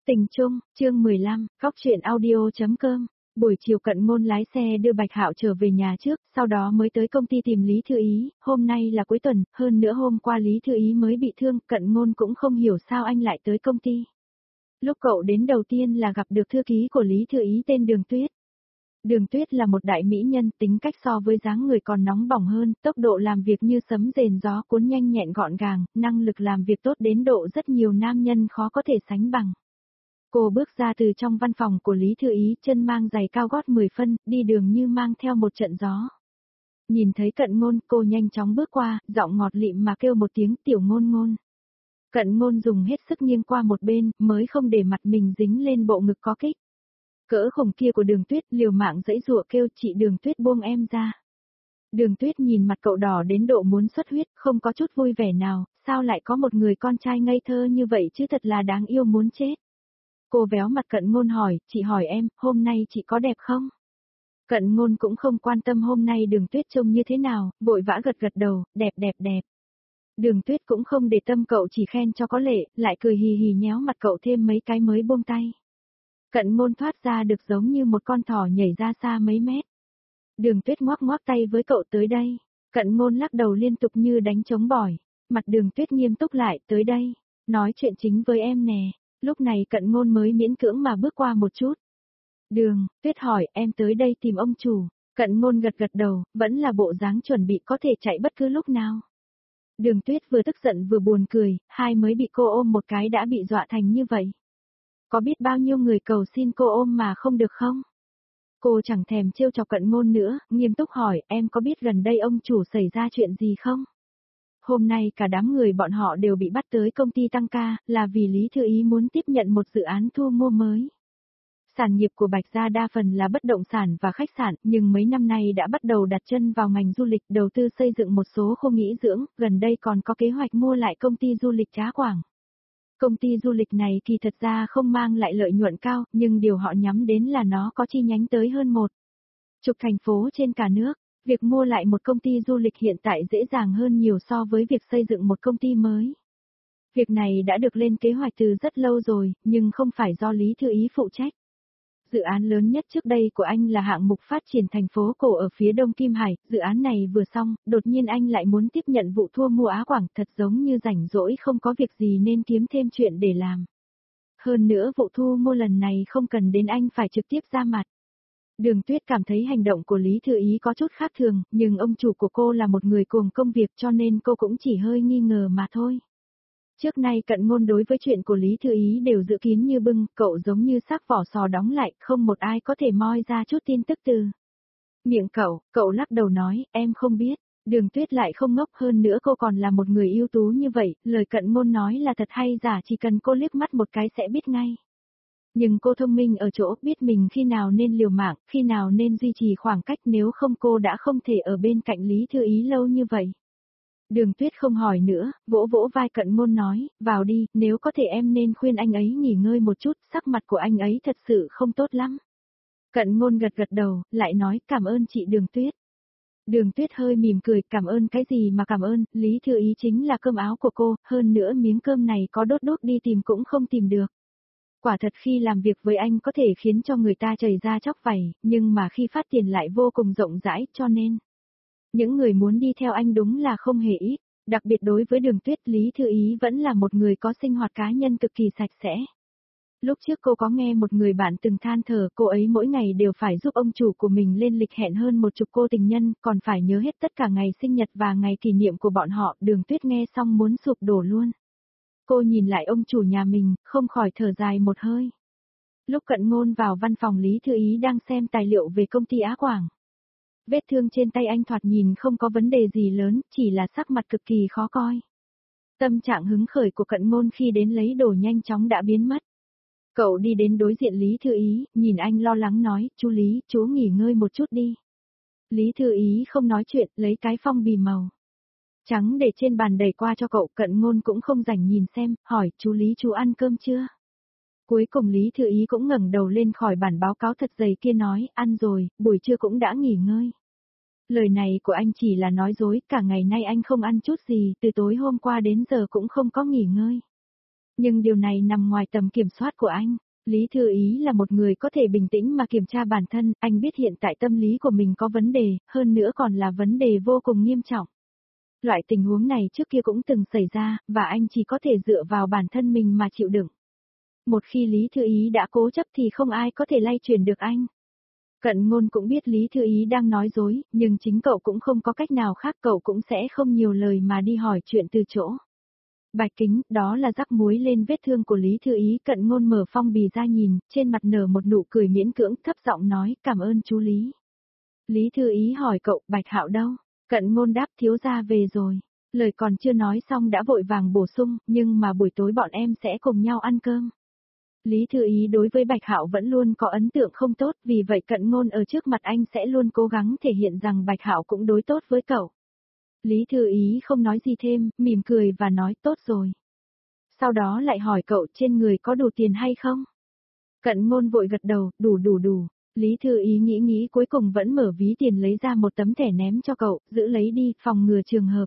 Tình chung, chương 15, góc truyện audio.com. Buổi chiều Cận Ngôn lái xe đưa Bạch Hạo trở về nhà trước, sau đó mới tới công ty tìm Lý Thư Ý, hôm nay là cuối tuần, hơn nữa hôm qua Lý Thư Ý mới bị thương, Cận Ngôn cũng không hiểu sao anh lại tới công ty. Lúc cậu đến đầu tiên là gặp được thư ký của Lý Thư Ý tên Đường Tuyết. Đường Tuyết là một đại mỹ nhân, tính cách so với dáng người còn nóng bỏng hơn, tốc độ làm việc như sấm rền gió cuốn nhanh nhẹn gọn gàng, năng lực làm việc tốt đến độ rất nhiều nam nhân khó có thể sánh bằng. Cô bước ra từ trong văn phòng của Lý Thư Ý, chân mang giày cao gót 10 phân, đi đường như mang theo một trận gió. Nhìn thấy Cận Ngôn, cô nhanh chóng bước qua, giọng ngọt lịm mà kêu một tiếng Tiểu Ngôn Ngôn. Cận Ngôn dùng hết sức nghiêng qua một bên, mới không để mặt mình dính lên bộ ngực có kích. Cỡ khủng kia của Đường Tuyết liều mạng giãy giụa kêu chị Đường Tuyết buông em ra. Đường Tuyết nhìn mặt cậu đỏ đến độ muốn xuất huyết, không có chút vui vẻ nào, sao lại có một người con trai ngây thơ như vậy chứ, thật là đáng yêu muốn chết. Cô véo mặt Cận Ngôn hỏi, chị hỏi em, hôm nay chị có đẹp không? Cận Ngôn cũng không quan tâm hôm nay Đường Tuyết trông như thế nào, vội vã gật gật đầu, đẹp đẹp đẹp. Đường Tuyết cũng không để tâm cậu chỉ khen cho có lệ, lại cười hì hì nhéo mặt cậu thêm mấy cái mới buông tay. Cận Ngôn thoát ra được giống như một con thỏ nhảy ra xa mấy mét. Đường Tuyết ngoắc ngoắc tay với cậu tới đây. Cận Ngôn lắc đầu liên tục như đánh trống bỏi. Mặt Đường Tuyết nghiêm túc lại, tới đây. Nói chuyện chính với em nè. Lúc này Cận Ngôn mới miễn cưỡng mà bước qua một chút. Đường, Tuyết hỏi, em tới đây tìm ông chủ. Cận Ngôn gật gật đầu, vẫn là bộ dáng chuẩn bị có thể chạy bất cứ lúc nào. Đường Tuyết vừa tức giận vừa buồn cười, hai mới bị cô ôm một cái đã bị dọa thành như vậy. Có biết bao nhiêu người cầu xin cô ôm mà không được không? Cô chẳng thèm trêu chọc Cận Ngôn nữa, nghiêm túc hỏi, em có biết gần đây ông chủ xảy ra chuyện gì không? Hôm nay cả đám người bọn họ đều bị bắt tới công ty tăng ca, là vì Lý Thư Ý muốn tiếp nhận một dự án thu mua mới. Sản nghiệp của Bạch Gia đa phần là bất động sản và khách sạn, nhưng mấy năm nay đã bắt đầu đặt chân vào ngành du lịch, đầu tư xây dựng một số khu nghỉ dưỡng, gần đây còn có kế hoạch mua lại công ty du lịch Trá Quảng. Công ty du lịch này kỳ thật ra không mang lại lợi nhuận cao, nhưng điều họ nhắm đến là nó có chi nhánh tới hơn 10 thành phố trên cả nước. Việc mua lại một công ty du lịch hiện tại dễ dàng hơn nhiều so với việc xây dựng một công ty mới. Việc này đã được lên kế hoạch từ rất lâu rồi, nhưng không phải do Lý Thư Ý phụ trách. Dự án lớn nhất trước đây của anh là hạng mục phát triển thành phố cổ ở phía đông Kim Hải, dự án này vừa xong, đột nhiên anh lại muốn tiếp nhận vụ thu mua Á Quảng, thật giống như rảnh rỗi không có việc gì nên kiếm thêm chuyện để làm. Hơn nữa vụ thu mua lần này không cần đến anh phải trực tiếp ra mặt. Đường Tuyết cảm thấy hành động của Lý Thư Ý có chút khác thường, nhưng ông chủ của cô là một người cuồng công việc cho nên cô cũng chỉ hơi nghi ngờ mà thôi. Trước nay Cận Ngôn đối với chuyện của Lý Thư Ý đều giữ kín như bưng, cậu giống như xác vỏ sò đóng lại, không một ai có thể moi ra chút tin tức từ miệng cậu lắc đầu nói, em không biết. Đường Tuyết lại không ngốc, hơn nữa cô còn là một người ưu tú như vậy, lời Cận Ngôn nói là thật hay giả chỉ cần cô liếc mắt một cái sẽ biết ngay. Nhưng cô thông minh ở chỗ biết mình khi nào nên liều mạng, khi nào nên duy trì khoảng cách, nếu không cô đã không thể ở bên cạnh Lý Thư Ý lâu như vậy. Đường Tuyết không hỏi nữa, vỗ vỗ vai Cận Ngôn nói, vào đi, nếu có thể em nên khuyên anh ấy nghỉ ngơi một chút, sắc mặt của anh ấy thật sự không tốt lắm. Cận Ngôn gật gật đầu, lại nói cảm ơn chị Đường Tuyết. Đường Tuyết hơi mỉm cười, cảm ơn cái gì mà cảm ơn, Lý Thư Ý chính là cơm áo của cô, hơn nữa miếng cơm này có đốt đốt đi tìm cũng không tìm được. Quả thật khi làm việc với anh có thể khiến cho người ta chảy ra chóc vảy, nhưng mà khi phát tiền lại vô cùng rộng rãi, cho nên những người muốn đi theo anh đúng là không hề ít, đặc biệt đối với Đường Tuyết, Lý Thư Ý vẫn là một người có sinh hoạt cá nhân cực kỳ sạch sẽ. Lúc trước cô có nghe một người bạn từng than thở, cô ấy mỗi ngày đều phải giúp ông chủ của mình lên lịch hẹn hơn 10 cô tình nhân, còn phải nhớ hết tất cả ngày sinh nhật và ngày kỷ niệm của bọn họ, Đường Tuyết nghe xong muốn sụp đổ luôn. Cô nhìn lại ông chủ nhà mình, không khỏi thở dài một hơi. Lúc Cận Ngôn vào văn phòng Lý Thư Ý đang xem tài liệu về công ty Á Quảng. Vết thương trên tay anh thoạt nhìn không có vấn đề gì lớn, chỉ là sắc mặt cực kỳ khó coi. Tâm trạng hứng khởi của Cận Ngôn khi đến lấy đồ nhanh chóng đã biến mất. Cậu đi đến đối diện Lý Thư Ý, nhìn anh lo lắng nói, chú Lý, chú nghỉ ngơi một chút đi. Lý Thư Ý không nói chuyện, lấy cái phong bì màu trắng để trên bàn đẩy qua cho cậu, Cận Ngôn cũng không rảnh nhìn xem, hỏi, chú Lý chú ăn cơm chưa? Cuối cùng Lý Thư Ý cũng ngẩng đầu lên khỏi bản báo cáo thật dày kia nói, ăn rồi, buổi trưa cũng đã nghỉ ngơi. Lời này của anh chỉ là nói dối, cả ngày nay anh không ăn chút gì, từ tối hôm qua đến giờ cũng không có nghỉ ngơi. Nhưng điều này nằm ngoài tầm kiểm soát của anh. Lý Thư Ý là một người có thể bình tĩnh mà kiểm tra bản thân, anh biết hiện tại tâm lý của mình có vấn đề, hơn nữa còn là vấn đề vô cùng nghiêm trọng. Loại tình huống này trước kia cũng từng xảy ra, và anh chỉ có thể dựa vào bản thân mình mà chịu đựng. Một khi Lý Thư Ý đã cố chấp thì không ai có thể lay chuyển được anh. Cận Ngôn cũng biết Lý Thư Ý đang nói dối, nhưng chính cậu cũng không có cách nào khác, cậu cũng sẽ không nhiều lời mà đi hỏi chuyện từ chỗ. Bạch Kính, đó là rắc muối lên vết thương của Lý Thư Ý. Cận Ngôn mở phong bì ra nhìn, trên mặt nở một nụ cười miễn cưỡng, thấp giọng nói, cảm ơn chú Lý. Lý Thư Ý hỏi cậu, Bạch Hạo đâu? Cận Ngôn đáp, thiếu gia về rồi. Lời còn chưa nói xong đã vội vàng bổ sung, nhưng mà buổi tối bọn em sẽ cùng nhau ăn cơm. Lý Thư Ý đối với Bạch Hạo vẫn luôn có ấn tượng không tốt, vì vậy Cận Ngôn ở trước mặt anh sẽ luôn cố gắng thể hiện rằng Bạch Hạo cũng đối tốt với cậu. Lý Thư Ý không nói gì thêm, mỉm cười và nói tốt rồi. Sau đó lại hỏi cậu trên người có đủ tiền hay không? Cận Ngôn vội gật đầu, đủ. Lý Thư Ý nghĩ cuối cùng vẫn mở ví tiền lấy ra một tấm thẻ ném cho cậu, giữ lấy đi, phòng ngừa trường hợp.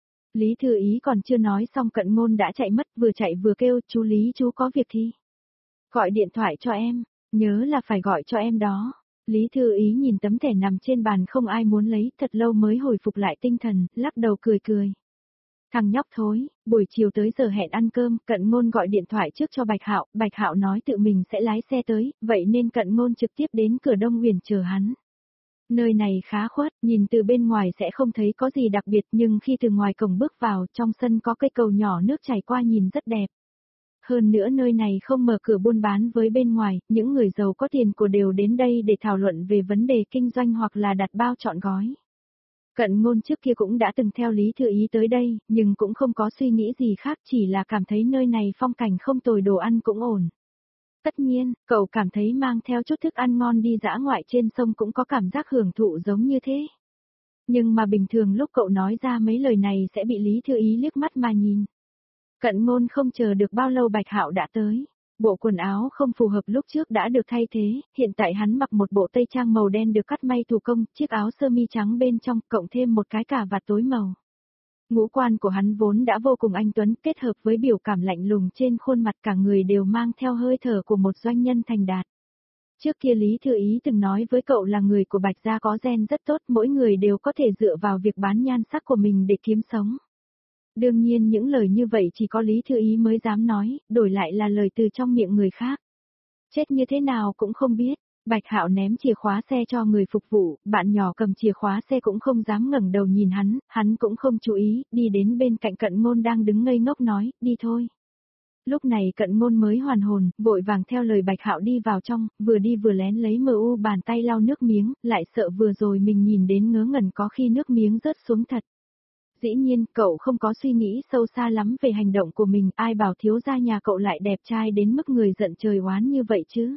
Lý Thư Ý còn chưa nói xong Cận Ngôn đã chạy mất, vừa chạy vừa kêu, chú Lý chú có việc thi. Gọi điện thoại cho em, nhớ là phải gọi cho em đó. Lý Thư Ý nhìn tấm thẻ nằm trên bàn không ai muốn lấy, thật lâu mới hồi phục lại tinh thần, lắc đầu cười. Thằng nhóc thối, buổi chiều tới giờ hẹn ăn cơm, Cận Ngôn gọi điện thoại trước cho Bạch Hạo nói tự mình sẽ lái xe tới, vậy nên Cận Ngôn trực tiếp đến cửa Đông Huyền chờ hắn. Nơi này khá khuất, nhìn từ bên ngoài sẽ không thấy có gì đặc biệt nhưng khi từ ngoài cổng bước vào, trong sân có cây cầu nhỏ nước chảy qua nhìn rất đẹp. Hơn nữa nơi này không mở cửa buôn bán với bên ngoài, những người giàu có tiền của đều đến đây để thảo luận về vấn đề kinh doanh hoặc là đặt bao trọn gói. Cận Ngôn trước kia cũng đã từng theo Lý Thư Ý tới đây, nhưng cũng không có suy nghĩ gì khác, chỉ là cảm thấy nơi này phong cảnh không tồi, đồ ăn cũng ổn. Tất nhiên, cậu cảm thấy mang theo chút thức ăn ngon đi dã ngoại trên sông cũng có cảm giác hưởng thụ giống như thế. Nhưng mà bình thường lúc cậu nói ra mấy lời này sẽ bị Lý Thư Ý liếc mắt mà nhìn. Cận Ngôn không chờ được bao lâu Bạch Hạo đã tới. Bộ quần áo không phù hợp lúc trước đã được thay thế, hiện tại hắn mặc một bộ tây trang màu đen được cắt may thủ công, chiếc áo sơ mi trắng bên trong, cộng thêm một cái cà vạt tối màu. Ngũ quan của hắn vốn đã vô cùng anh tuấn, kết hợp với biểu cảm lạnh lùng trên khuôn mặt, cả người đều mang theo hơi thở của một doanh nhân thành đạt. Trước kia Lý Thư Ý từng nói với cậu là người của Bạch gia có gen rất tốt, mỗi người đều có thể dựa vào việc bán nhan sắc của mình để kiếm sống. Đương nhiên những lời như vậy chỉ có Lý Thư Ý mới dám nói, đổi lại là lời từ trong miệng người khác. Chết như thế nào cũng không biết. Bạch Hạo ném chìa khóa xe cho người phục vụ, bạn nhỏ cầm chìa khóa xe cũng không dám ngẩng đầu nhìn hắn cũng không chú ý, đi đến bên cạnh Cận Ngôn đang đứng ngây ngốc nói, đi thôi. Lúc này Cận Ngôn mới hoàn hồn, vội vàng theo lời Bạch Hạo đi vào trong, vừa đi vừa lén lấy bàn tay lau nước miếng, lại sợ vừa rồi mình nhìn đến ngớ ngẩn có khi nước miếng rớt xuống thật. Dĩ nhiên, cậu không có suy nghĩ sâu xa lắm về hành động của mình, ai bảo thiếu gia nhà cậu lại đẹp trai đến mức người giận trời oán như vậy chứ.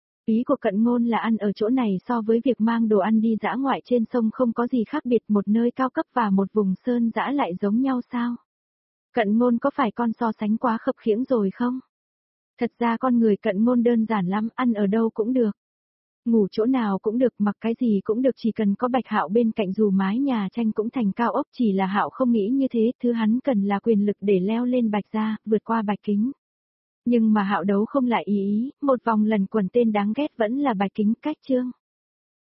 Ý của Cận Ngôn là ăn ở chỗ này so với việc mang đồ ăn đi dã ngoại trên sông không có gì khác biệt, một nơi cao cấp và một vùng sơn dã lại giống nhau sao? Cận Ngôn có phải con so sánh quá khập khiễng rồi không? Thật ra con người Cận Ngôn đơn giản lắm, ăn ở đâu cũng được. Ngủ chỗ nào cũng được, mặc cái gì cũng được, chỉ cần có Bạch Hạo bên cạnh dù mái nhà tranh cũng thành cao ốc, chỉ là Hạo không nghĩ như thế, thứ hắn cần là quyền lực để leo lên Bạch gia, vượt qua Bạch Kính. Nhưng mà Hạo đấu không lại ý, một vòng lần quần tên đáng ghét vẫn là Bạch Kính cách chương.